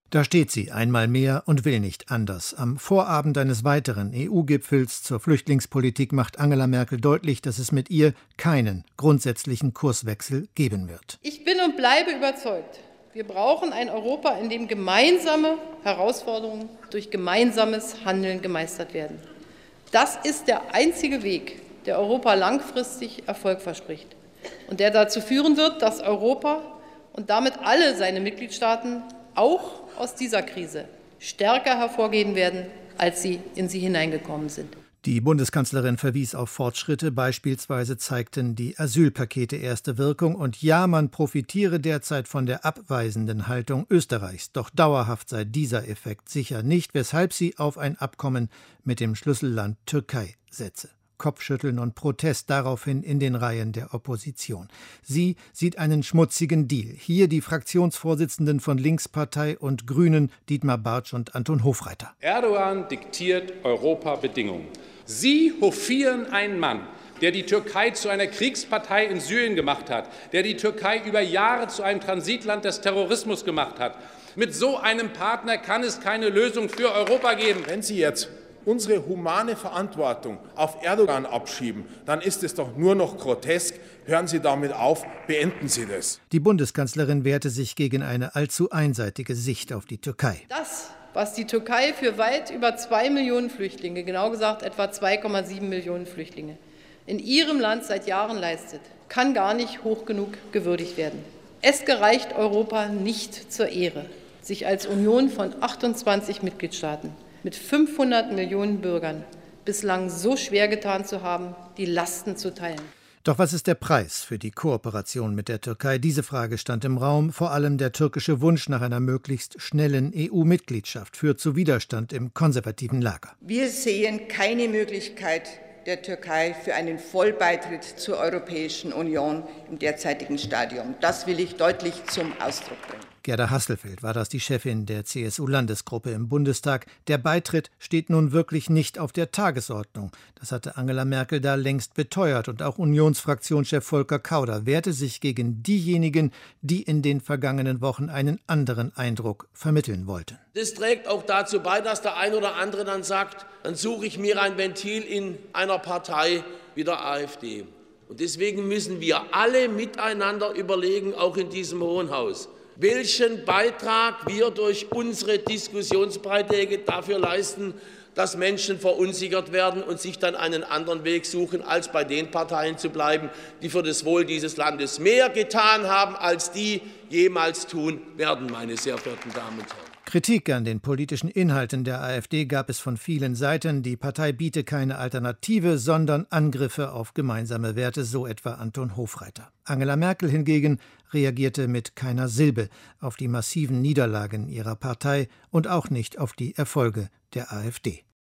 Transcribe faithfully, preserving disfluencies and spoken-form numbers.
Da steht sie einmal mehr und will nicht anders. Am Vorabend eines weiteren E U-Gipfels zur Flüchtlingspolitik macht Angela Merkel deutlich, dass es mit ihr keinen grundsätzlichen Kurswechsel geben wird. Ich bin und bleibe überzeugt, wir brauchen ein Europa, in dem gemeinsame Herausforderungen durch gemeinsames Handeln gemeistert werden. Das ist der einzige Weg, der Europa langfristig Erfolg verspricht und der dazu führen wird, dass Europa und damit alle seine Mitgliedstaaten auch aus dieser Krise stärker hervorgehen werden, als sie in sie hineingekommen sind. Die Bundeskanzlerin verwies auf Fortschritte, beispielsweise zeigten die Asylpakete erste Wirkung. Und ja, man profitiere derzeit von der abweisenden Haltung Österreichs. Doch dauerhaft sei dieser Effekt sicher nicht, weshalb sie auf ein Abkommen mit dem Schlüsselland Türkei setze. Kopfschütteln und Protest daraufhin in den Reihen der Opposition. Sie sieht einen schmutzigen Deal. Hier die Fraktionsvorsitzenden von Linkspartei und Grünen, Dietmar Bartsch und Anton Hofreiter. Erdogan diktiert Europa Bedingungen. Sie hofieren einen Mann, der die Türkei zu einer Kriegspartei in Syrien gemacht hat, der die Türkei über Jahre zu einem Transitland des Terrorismus gemacht hat. Mit so einem Partner kann es keine Lösung für Europa geben. Wenn Sie jetzt unsere humane Verantwortung auf Erdogan abschieben, dann ist es doch nur noch grotesk. Hören Sie damit auf, beenden Sie das. Die Bundeskanzlerin wehrte sich gegen eine allzu einseitige Sicht auf die Türkei. Das, was die Türkei für weit über zwei Millionen Flüchtlinge, genau gesagt etwa zwei Komma sieben Millionen Flüchtlinge, in ihrem Land seit Jahren leistet, kann gar nicht hoch genug gewürdigt werden. Es gereicht Europa nicht zur Ehre, sich als Union von achtundzwanzig Mitgliedstaaten mit fünfhundert Millionen Bürgern bislang so schwer getan zu haben, die Lasten zu teilen. Doch was ist der Preis für die Kooperation mit der Türkei? Diese Frage stand im Raum. Vor allem der türkische Wunsch nach einer möglichst schnellen E U-Mitgliedschaft führt zu Widerstand im konservativen Lager. Wir sehen keine Möglichkeit der Türkei für einen Vollbeitritt zur Europäischen Union im derzeitigen Stadium. Das will ich deutlich zum Ausdruck bringen. Gerda Hasselfeld war das, die Chefin der C S U-Landesgruppe im Bundestag. Der Beitritt steht nun wirklich nicht auf der Tagesordnung. Das hatte Angela Merkel da längst beteuert. Und auch Unionsfraktionschef Volker Kauder wehrte sich gegen diejenigen, die in den vergangenen Wochen einen anderen Eindruck vermitteln wollten. Das trägt auch dazu bei, dass der ein oder andere dann sagt, dann suche ich mir ein Ventil in einer Partei wie der AfD. Und deswegen müssen wir alle miteinander überlegen, auch in diesem Hohen Haus, welchen Beitrag wir durch unsere Diskussionsbeiträge dafür leisten, dass Menschen verunsichert werden und sich dann einen anderen Weg suchen, als bei den Parteien zu bleiben, die für das Wohl dieses Landes mehr getan haben, als die jemals tun werden, meine sehr verehrten Damen und Herren. Kritik an den politischen Inhalten der AfD gab es von vielen Seiten. Die Partei biete keine Alternative, sondern Angriffe auf gemeinsame Werte, so etwa Anton Hofreiter. Angela Merkel hingegen reagierte mit keiner Silbe auf die massiven Niederlagen ihrer Partei und auch nicht auf die Erfolge der AfD.